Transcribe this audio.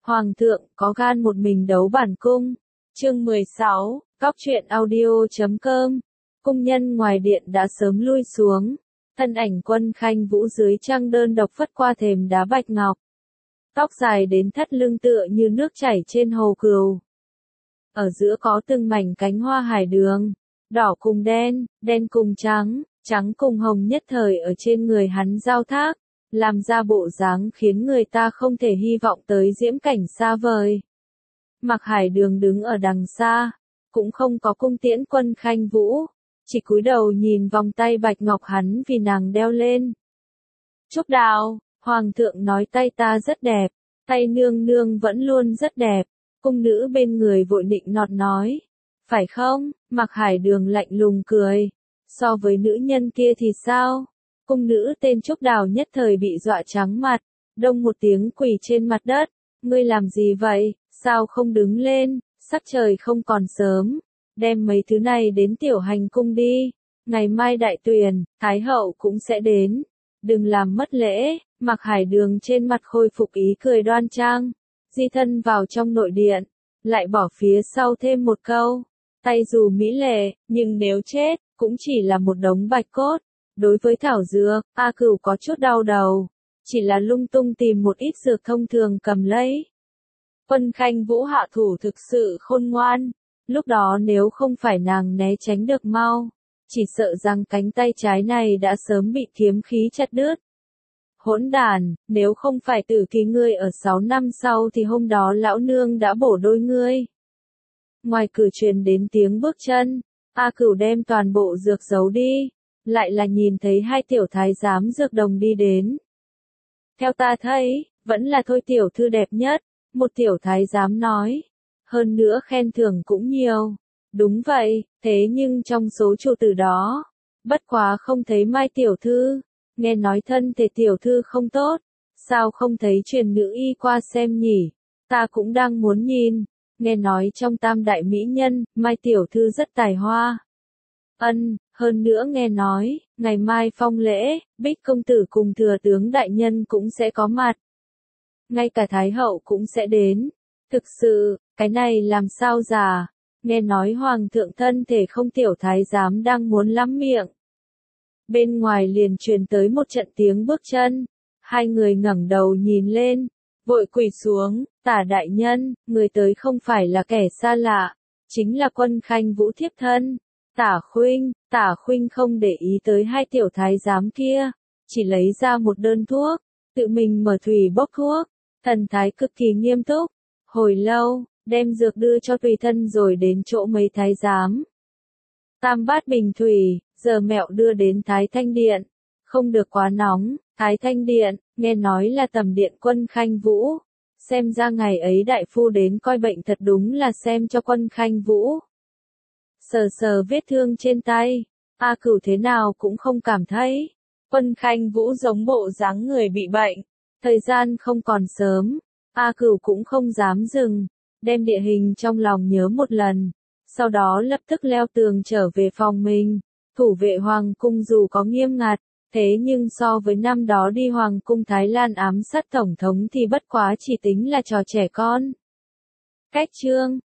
Hoàng thượng có gan một mình đấu bản cung. Chương 16, Cóc truyện audio.com. Cung nhân ngoài điện đã sớm lui xuống. Thân ảnh Quân Khanh Vũ dưới trăng đơn độc phất qua thềm đá bạch ngọc. Tóc dài đến thắt lưng tựa như nước chảy trên hồ cừu. Ở giữa có từng mảnh cánh hoa hải đường, đỏ cùng đen, đen cùng trắng, trắng cùng hồng nhất thời ở trên người hắn giao thác, làm ra bộ dáng khiến người ta không thể hy vọng tới diễm cảnh xa vời. Mặc Hải Đường đứng ở đằng xa, cũng không có cung tiễn Quân Khanh Vũ, chỉ cúi đầu nhìn vòng tay bạch ngọc hắn vì nàng đeo lên. Trúc Đào, Hoàng thượng nói tay ta rất đẹp, tay nương nương vẫn luôn rất đẹp. Cung nữ bên người vội nịnh nọt nói. Phải không? Mặc Hải Đường lạnh lùng cười. So với nữ nhân kia thì sao? Cung nữ tên Trúc Đào nhất thời bị dọa trắng mặt. Đông một tiếng quỳ trên mặt đất. Ngươi làm gì vậy? Sao không đứng lên? Sắc trời không còn sớm. Đem mấy thứ này đến tiểu hành cung đi. Ngày mai đại tuyển, Thái hậu cũng sẽ đến. Đừng làm mất lễ. Mặc Hải Đường trên mặt khôi phục ý cười đoan trang. Di thân vào trong nội điện, lại bỏ phía sau thêm một câu. Tay dù mỹ lệ, nhưng nếu chết, cũng chỉ là một đống bạch cốt. Đối với thảo dược, A Cửu có chút đau đầu. Chỉ là lung tung tìm một ít dược thông thường cầm lấy. Quân Khanh Vũ hạ thủ thực sự khôn ngoan. Lúc đó nếu không phải nàng né tránh được mau, chỉ sợ rằng cánh tay trái này đã sớm bị kiếm khí chặt đứt. Hỗn đàn, nếu không phải tử kỳ ngươi ở 6 năm sau thì hôm đó lão nương đã bổ đôi ngươi. Ngoài cửa truyền đến tiếng bước chân, A Cửu đem toàn bộ dược giấu đi, lại là nhìn thấy hai tiểu thái giám dược đồng đi đến. Theo ta thấy, vẫn là thôi tiểu thư đẹp nhất, một tiểu thái giám nói. Hơn nữa khen thưởng cũng nhiều. Đúng vậy, thế nhưng trong số chủ tử đó, bất quá không thấy Mai tiểu thư. Nghe nói thân thể tiểu thư không tốt, sao không thấy truyền nữ y qua xem nhỉ? Ta cũng đang muốn nhìn. Nghe nói trong tam đại mỹ nhân, Mai tiểu thư rất tài hoa. Hơn nữa nghe nói, ngày mai phong lễ, Bích công tử cùng thừa tướng đại nhân cũng sẽ có mặt. Ngay cả Thái hậu cũng sẽ đến. Thực sự, cái này làm sao giả? Nghe nói hoàng thượng thân thể không tiểu thái giám đang muốn lắm miệng. Bên ngoài liền truyền tới một trận tiếng bước chân. Hai người ngẩng đầu nhìn lên, vội quỳ xuống. Tả đại nhân, người tới không phải là kẻ xa lạ, chính là Quân Khanh Vũ thiếp thân. Tả khuynh không để ý tới hai tiểu thái giám kia, chỉ lấy ra một đơn thuốc, tự mình mở thủy bốc thuốc, thần thái cực kỳ nghiêm túc. Hồi lâu, đem dược đưa cho tùy thân rồi đến chỗ mấy thái giám. Tam bát bình thủy, giờ mẹo đưa đến Thái Thanh Điện. Không được quá nóng, Thái Thanh Điện, nghe nói là tầm điện Quân Khanh Vũ. Xem ra ngày ấy đại phu đến coi bệnh thật đúng là xem cho Quân Khanh Vũ. Sờ sờ vết thương trên tay, A Cửu thế nào cũng không cảm thấy. Quân Khanh Vũ giống bộ dáng người bị bệnh. Thời gian không còn sớm, A Cửu cũng không dám dừng, đem địa hình trong lòng nhớ một lần. Sau đó lập tức leo tường trở về phòng mình. Thủ vệ hoàng cung dù có nghiêm ngặt, thế nhưng so với năm đó đi hoàng cung Thái Lan ám sát tổng thống thì bất quá chỉ tính là trò trẻ con. Cách chương